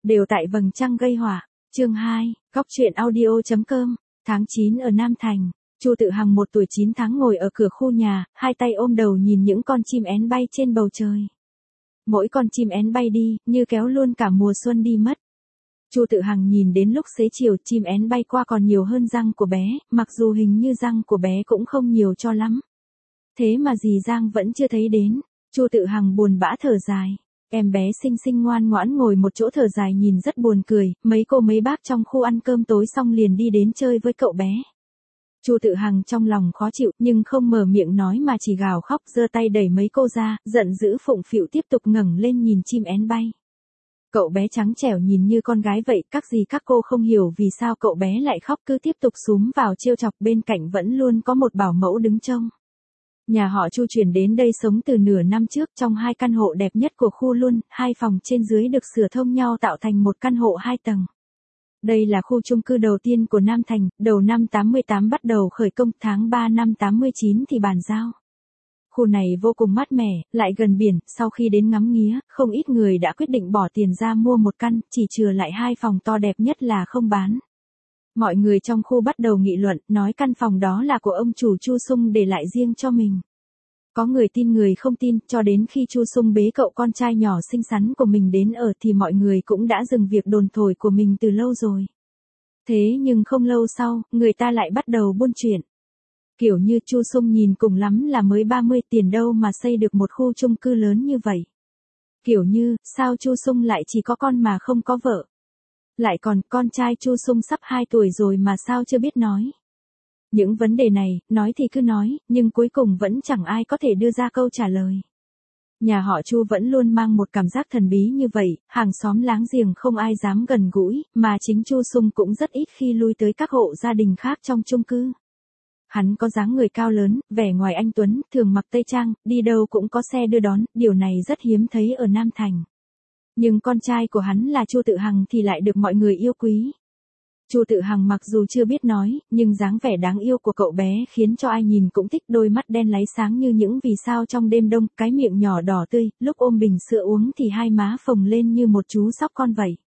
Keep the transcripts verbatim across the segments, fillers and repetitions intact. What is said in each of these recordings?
Đều tại vầng trăng gây họa. Chương hai, Góc truyện audio.com. Tháng chín ở Nam Thành. Chu Tự Hằng một tuổi chín tháng ngồi ở cửa khu nhà, hai tay ôm đầu nhìn những con chim én bay trên bầu trời. Mỗi con chim én bay đi, như kéo luôn cả mùa xuân đi mất. Chu Tự Hằng nhìn đến lúc xế chiều chim én bay qua còn nhiều hơn răng của bé, mặc dù hình như răng của bé cũng không nhiều cho lắm. Thế mà dì Giang vẫn chưa thấy đến. Chu Tự Hằng buồn bã thở dài. Em bé xinh xinh ngoan ngoãn ngồi một chỗ thở dài nhìn rất buồn cười, mấy cô mấy bác trong khu ăn cơm tối xong liền đi đến chơi với cậu bé. Chu Tự Hằng trong lòng khó chịu nhưng không mở miệng nói mà chỉ gào khóc giơ tay đẩy mấy cô ra, giận dữ phụng phịu tiếp tục ngẩng lên nhìn chim én bay. Cậu bé trắng trẻo nhìn như con gái vậy, các gì các cô không hiểu vì sao cậu bé lại khóc cứ tiếp tục xúm vào trêu chọc, bên cạnh vẫn luôn có một bảo mẫu đứng trông. Nhà họ Chu chuyển đến đây sống từ nửa năm trước trong hai căn hộ đẹp nhất của khu luôn, hai phòng trên dưới được sửa thông nhau tạo thành một căn hộ hai tầng. Đây là khu chung cư đầu tiên của Nam Thành, đầu năm tám mươi tám bắt đầu khởi công, tháng ba năm tám mươi chín thì bàn giao. Khu này vô cùng mát mẻ, lại gần biển, sau khi đến ngắm nghía, không ít người đã quyết định bỏ tiền ra mua một căn, chỉ chừa lại hai phòng to đẹp nhất là không bán. Mọi người trong khu bắt đầu nghị luận, nói căn phòng đó là của ông chủ Chu Sung để lại riêng cho mình. Có người tin người không tin, cho đến khi Chu Sung bế cậu con trai nhỏ xinh xắn của mình đến ở thì mọi người cũng đã dừng việc đồn thổi của mình từ lâu rồi. Thế nhưng không lâu sau, người ta lại bắt đầu buôn chuyện. Kiểu như Chu Sung nhìn cùng lắm là mới ba mươi, tiền đâu mà xây được một khu chung cư lớn như vậy. Kiểu như, sao Chu Sung lại chỉ có con mà không có vợ. Lại còn, con trai Chu Sung sắp hai tuổi rồi mà sao chưa biết nói. Những vấn đề này, nói thì cứ nói, nhưng cuối cùng vẫn chẳng ai có thể đưa ra câu trả lời. Nhà họ Chu vẫn luôn mang một cảm giác thần bí như vậy, hàng xóm láng giềng không ai dám gần gũi, mà chính Chu Sung cũng rất ít khi lui tới các hộ gia đình khác trong chung cư. Hắn có dáng người cao lớn, vẻ ngoài anh tuấn, thường mặc tây trang, đi đâu cũng có xe đưa đón, điều này rất hiếm thấy ở Nam Thành. Nhưng con trai của hắn là Chu Tự Hằng thì lại được mọi người yêu quý. Chu Tự Hằng mặc dù chưa biết nói, nhưng dáng vẻ đáng yêu của cậu bé khiến cho ai nhìn cũng thích, đôi mắt đen láy sáng như những vì sao trong đêm đông, cái miệng nhỏ đỏ tươi, lúc ôm bình sữa uống thì hai má phồng lên như một chú sóc con vậy.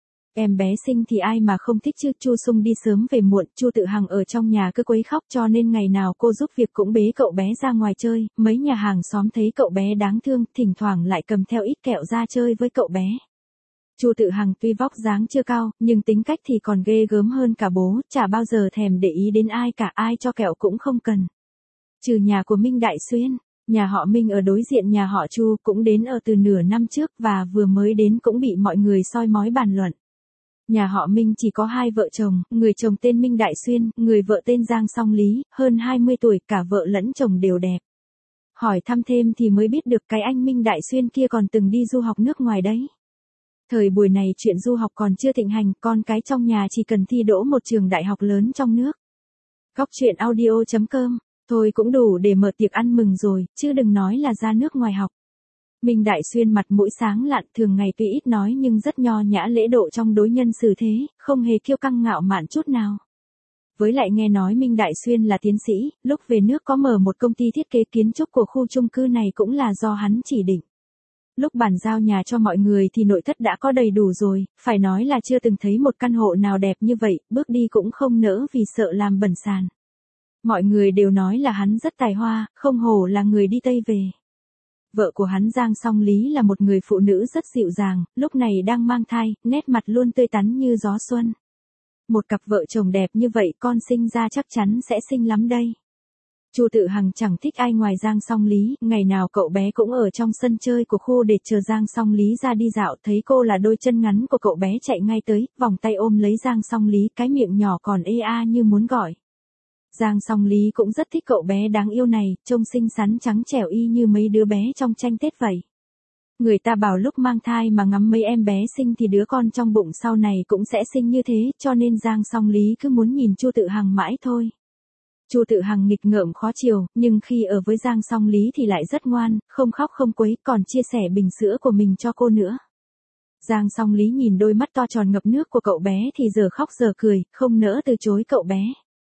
Em bé xinh thì ai mà không thích chứ. Chu Sung đi sớm về muộn, Chu Tự Hằng ở trong nhà cứ quấy khóc cho nên ngày nào cô giúp việc cũng bế cậu bé ra ngoài chơi, mấy nhà hàng xóm thấy cậu bé đáng thương, thỉnh thoảng lại cầm theo ít kẹo ra chơi với cậu bé. Chu Tự Hằng tuy vóc dáng chưa cao, nhưng tính cách thì còn ghê gớm hơn cả bố, chả bao giờ thèm để ý đến ai cả, ai cho kẹo cũng không cần. Trừ nhà của Minh Đại Xuyên, nhà họ Minh ở đối diện nhà họ Chu cũng đến ở từ nửa năm trước và vừa mới đến cũng bị mọi người soi mói bàn luận. Nhà họ Minh chỉ có hai vợ chồng, người chồng tên Minh Đại Xuyên, người vợ tên Giang Song Lý, hơn hai mươi tuổi, cả vợ lẫn chồng đều đẹp. Hỏi thăm thêm thì mới biết được cái anh Minh Đại Xuyên kia còn từng đi du học nước ngoài đấy. Thời buổi này chuyện du học còn chưa thịnh hành, con cái trong nhà chỉ cần thi đỗ một trường đại học lớn trong nước. Góc truyện audio.com, thôi cũng đủ để mở tiệc ăn mừng rồi, chứ đừng nói là ra nước ngoài học. Minh Đại Xuyên mặt mũi sáng lạn, thường ngày tuy ít nói nhưng rất nho nhã lễ độ trong đối nhân xử thế, không hề kiêu căng ngạo mạn chút nào. Với lại nghe nói Minh Đại Xuyên là tiến sĩ, lúc về nước có mở một công ty thiết kế kiến trúc của khu chung cư này cũng là do hắn chỉ định. Lúc bàn giao nhà cho mọi người thì nội thất đã có đầy đủ rồi, phải nói là chưa từng thấy một căn hộ nào đẹp như vậy, bước đi cũng không nỡ vì sợ làm bẩn sàn. Mọi người đều nói là hắn rất tài hoa, không hổ là người đi Tây về. Vợ của hắn Giang Song Lý là một người phụ nữ rất dịu dàng, lúc này đang mang thai, nét mặt luôn tươi tắn như gió xuân. Một cặp vợ chồng đẹp như vậy con sinh ra chắc chắn sẽ xinh lắm đây. Chu Tự Hằng chẳng thích ai ngoài Giang Song Lý, ngày nào cậu bé cũng ở trong sân chơi của khu để chờ Giang Song Lý ra đi dạo, thấy cô là đôi chân ngắn của cậu bé chạy ngay tới, vòng tay ôm lấy Giang Song Lý, cái miệng nhỏ còn ê a như muốn gọi. Giang Song Lý cũng rất thích cậu bé đáng yêu này, trông xinh xắn trắng trẻo y như mấy đứa bé trong tranh Tết vậy. Người ta bảo lúc mang thai mà ngắm mấy em bé xinh thì đứa con trong bụng sau này cũng sẽ xinh như thế, cho nên Giang Song Lý cứ muốn nhìn Chu Tự Hằng mãi thôi. Chu Tự Hằng nghịch ngợm khó chiều, nhưng khi ở với Giang Song Lý thì lại rất ngoan, không khóc không quấy, còn chia sẻ bình sữa của mình cho cô nữa. Giang Song Lý nhìn đôi mắt to tròn ngập nước của cậu bé thì giờ khóc giờ cười, không nỡ từ chối cậu bé.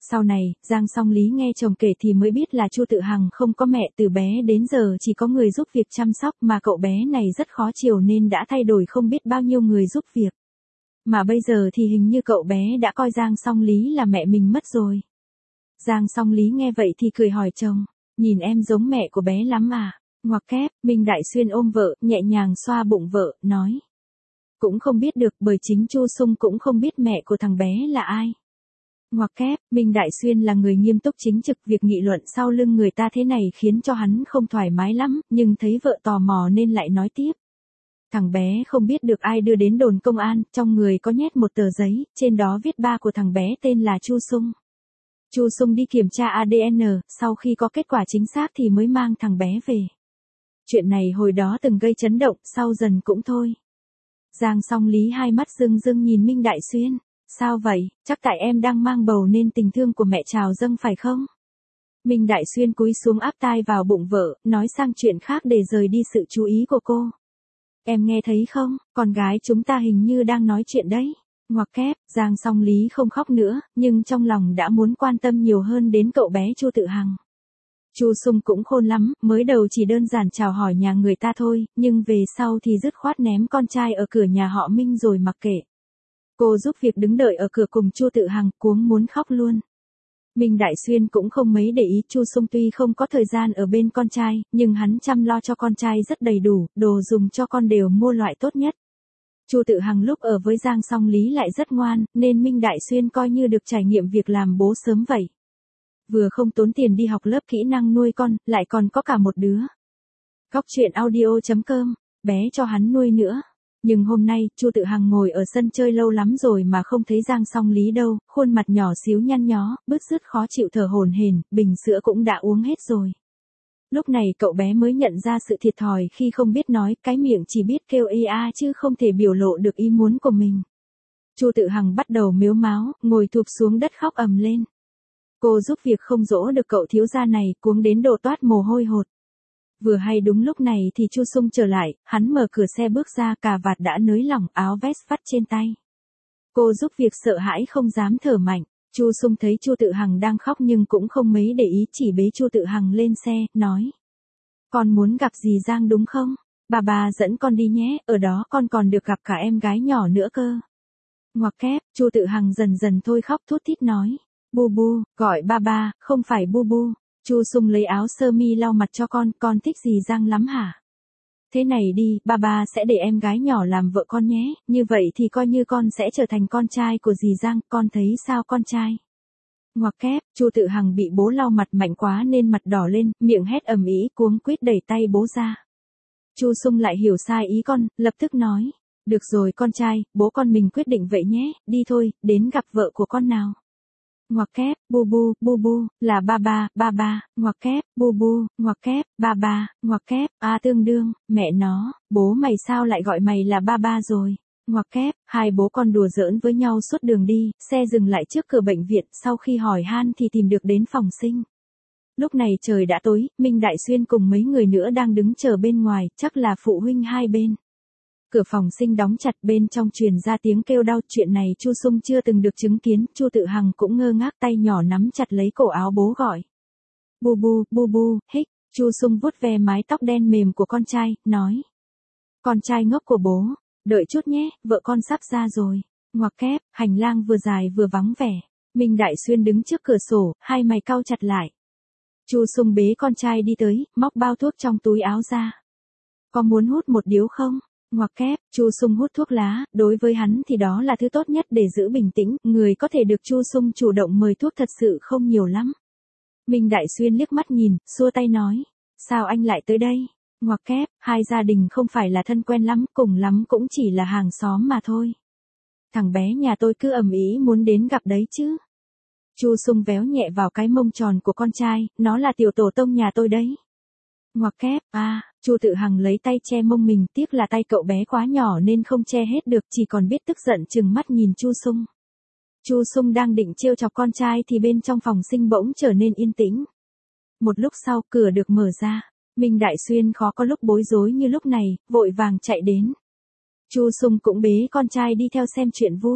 Sau này, Giang Song Lý nghe chồng kể thì mới biết là Chu Tự Hằng không có mẹ, từ bé đến giờ chỉ có người giúp việc chăm sóc, mà cậu bé này rất khó chiều nên đã thay đổi không biết bao nhiêu người giúp việc. Mà bây giờ thì hình như cậu bé đã coi Giang Song Lý là mẹ mình mất rồi. Giang Song Lý nghe vậy thì cười hỏi chồng, nhìn em giống mẹ của bé lắm à? Ngoặc kép, Minh Đại Xuyên ôm vợ, nhẹ nhàng xoa bụng vợ, nói. Cũng không biết được, bởi chính Chu Sung cũng không biết mẹ của thằng bé là ai. Ngoặc kép, Minh Đại Xuyên là người nghiêm túc chính trực, việc nghị luận sau lưng người ta thế này khiến cho hắn không thoải mái lắm, nhưng thấy vợ tò mò nên lại nói tiếp. Thằng bé không biết được ai đưa đến đồn công an, trong người có nhét một tờ giấy, trên đó viết ba của thằng bé tên là Chu Sung. Chu Sung đi kiểm tra a đê en, sau khi có kết quả chính xác thì mới mang thằng bé về. Chuyện này hồi đó từng gây chấn động, sau dần cũng thôi. Giang Song Lý hai mắt rưng rưng nhìn Minh Đại Xuyên. Sao vậy, chắc tại em đang mang bầu nên tình thương của mẹ trào dâng phải không? Minh Đại Xuyên cúi xuống áp tai vào bụng vợ, nói sang chuyện khác để rời đi sự chú ý của cô. Em nghe thấy không, con gái chúng ta hình như đang nói chuyện đấy. Ngoặc kép, Giang Song Lý không khóc nữa, nhưng trong lòng đã muốn quan tâm nhiều hơn đến cậu bé Chu Tự Hằng. Chu Sung cũng khôn lắm, mới đầu chỉ đơn giản chào hỏi nhà người ta thôi, nhưng về sau thì dứt khoát ném con trai ở cửa nhà họ Minh rồi mặc kệ. Cô giúp việc đứng đợi ở cửa cùng Chu Tự Hằng, cuống muốn khóc luôn. Minh Đại Xuyên cũng không mấy để ý, Chu Sung tuy không có thời gian ở bên con trai, nhưng hắn chăm lo cho con trai rất đầy đủ, đồ dùng cho con đều mua loại tốt nhất. Chu Tự Hằng lúc ở với Giang Song Lý lại rất ngoan, nên Minh Đại Xuyên coi như được trải nghiệm việc làm bố sớm vậy. Vừa không tốn tiền đi học lớp kỹ năng nuôi con, lại còn có cả một đứa. Góc truyện audio chấm com, bé cho hắn nuôi nữa. Nhưng hôm nay, Chu Tự Hằng ngồi ở sân chơi lâu lắm rồi mà không thấy Giang Song Lý đâu, khuôn mặt nhỏ xíu nhăn nhó, bứt rứt khó chịu thở hổn hển, bình sữa cũng đã uống hết rồi. Lúc này cậu bé mới nhận ra sự thiệt thòi khi không biết nói, cái miệng chỉ biết kêu ê a chứ không thể biểu lộ được ý muốn của mình. Chu Tự Hằng bắt đầu mếu máo, ngồi thụp xuống đất khóc ầm lên. Cô giúp việc không dỗ được cậu thiếu gia này, cuống đến độ toát mồ hôi hột. Vừa hay đúng lúc này thì Chu Sung trở lại, hắn mở cửa xe bước ra, cà vạt đã nới lỏng, áo vest vắt trên tay. Cô giúp việc sợ hãi không dám thở mạnh. Chu Sung thấy Chu Tự Hằng đang khóc nhưng cũng không mấy để ý, chỉ bế Chu Tự Hằng lên xe, nói. Con muốn gặp dì Giang đúng không? Bà bà dẫn con đi nhé, ở đó con còn được gặp cả em gái nhỏ nữa cơ. Ngoặc kép, Chu Tự Hằng dần dần thôi khóc thút thít nói. Bu bu, gọi ba ba, không phải bu bu. Chu Sung lấy áo sơ mi lau mặt cho con, con thích dì Giang lắm hả? Thế này đi, ba ba sẽ để em gái nhỏ làm vợ con nhé, như vậy thì coi như con sẽ trở thành con trai của dì Giang, con thấy sao con trai? Ngoặc kép, Chu Tự Hằng bị bố lau mặt mạnh quá nên mặt đỏ lên, miệng hét ầm ĩ, cuống quýt đẩy tay bố ra. Chu Sung lại hiểu sai ý con, lập tức nói, được rồi con trai, bố con mình quyết định vậy nhé, đi thôi, đến gặp vợ của con nào. Ngoặc kép, bu bu, bu bu, là ba ba, ba ba, ngoặc kép, bu bu, ngoặc kép, ba ba, ngoặc kép, a tương đương, mẹ nó, bố mày sao lại gọi mày là ba ba rồi. Ngoặc kép, hai bố con đùa giỡn với nhau suốt đường đi, xe dừng lại trước cửa bệnh viện, sau khi hỏi han thì tìm được đến phòng sinh. Lúc này trời đã tối, Minh Đại Xuyên cùng mấy người nữa đang đứng chờ bên ngoài, chắc là phụ huynh hai bên. Cửa phòng sinh đóng chặt, bên trong truyền ra tiếng kêu đau, chuyện này Chu Sung chưa từng được chứng kiến, Chu Tự Hằng cũng ngơ ngác, tay nhỏ nắm chặt lấy cổ áo bố gọi. Bu bu, bu bu, hích, Chu Sung vuốt ve mái tóc đen mềm của con trai, nói. Con trai ngốc của bố, đợi chút nhé, vợ con sắp ra rồi. Ngoặc kép, hành lang vừa dài vừa vắng vẻ. Minh Đại Xuyên đứng trước cửa sổ, hai mày cau chặt lại. Chu Sung bế con trai đi tới, móc bao thuốc trong túi áo ra. Có muốn hút một điếu không? Ngoặc kép, Chu Sung hút thuốc lá, đối với hắn thì đó là thứ tốt nhất để giữ bình tĩnh, người có thể được Chu Sung chủ động mời thuốc thật sự không nhiều lắm. Minh Đại Xuyên liếc mắt nhìn, xua tay nói, sao anh lại tới đây? Ngoặc kép, hai gia đình không phải là thân quen lắm, cùng lắm cũng chỉ là hàng xóm mà thôi. Thằng bé nhà tôi cứ ầm ĩ muốn đến gặp đấy chứ. Chu Sung véo nhẹ vào cái mông tròn của con trai, nó là tiểu tổ tông nhà tôi đấy. Ngoặc kép, à, Chu Tự Hằng lấy tay che mông mình, tiếc là tay cậu bé quá nhỏ nên không che hết được, chỉ còn biết tức giận trừng mắt nhìn Chu Sung. Chu Sung đang định trêu chọc con trai thì bên trong phòng sinh bỗng trở nên yên tĩnh. Một lúc sau, cửa được mở ra. Minh Đại Xuyên khó có lúc bối rối như lúc này, vội vàng chạy đến. Chu Sung cũng bế con trai đi theo xem chuyện vui.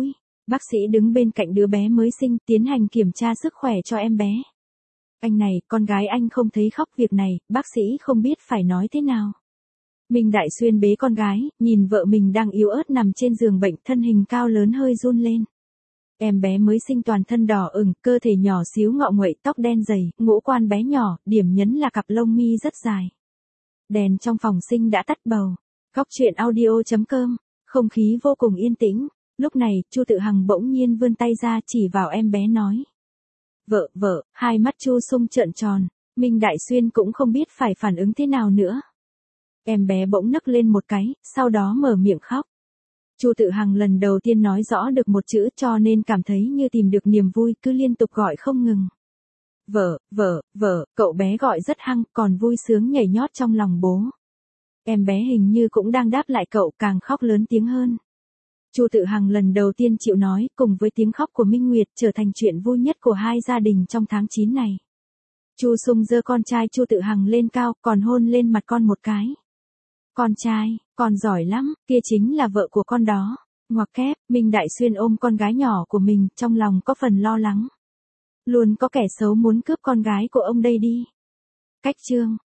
Bác sĩ đứng bên cạnh đứa bé mới sinh tiến hành kiểm tra sức khỏe cho em bé. Anh này, con gái anh không thấy khóc, việc này, bác sĩ không biết phải nói thế nào. Minh Đại Xuyên bế con gái, nhìn vợ mình đang yếu ớt nằm trên giường bệnh, thân hình cao lớn hơi run lên. Em bé mới sinh toàn thân đỏ ửng, cơ thể nhỏ xíu ngọ nguậy, tóc đen dày, ngũ quan bé nhỏ, điểm nhấn là cặp lông mi rất dài. Đèn trong phòng sinh đã tắt bầu. Góc truyện audio chấm com, không khí vô cùng yên tĩnh. Lúc này, Chu Tự Hằng bỗng nhiên vươn tay ra chỉ vào em bé nói. Vợ, vợ, hai mắt Chu Sung trợn tròn, Minh Đại Xuyên cũng không biết phải phản ứng thế nào nữa. Em bé bỗng nấc lên một cái, sau đó mở miệng khóc. Chu Tự Hằng lần đầu tiên nói rõ được một chữ cho nên cảm thấy như tìm được niềm vui, cứ liên tục gọi không ngừng. Vợ, vợ, vợ, cậu bé gọi rất hăng, còn vui sướng nhảy nhót trong lòng bố. Em bé hình như cũng đang đáp lại cậu, càng khóc lớn tiếng hơn. Chu Tự Hằng lần đầu tiên chịu nói, cùng với tiếng khóc của Minh Nguyệt trở thành chuyện vui nhất của hai gia đình trong tháng chín này. Chu Sung giơ con trai Chu Tự Hằng lên cao, còn hôn lên mặt con một cái. Con trai, con giỏi lắm, kia chính là vợ của con đó. Ngoặc kép, Minh Đại Xuyên ôm con gái nhỏ của mình, trong lòng có phần lo lắng. Luôn có kẻ xấu muốn cướp con gái của ông đây đi. Cách chương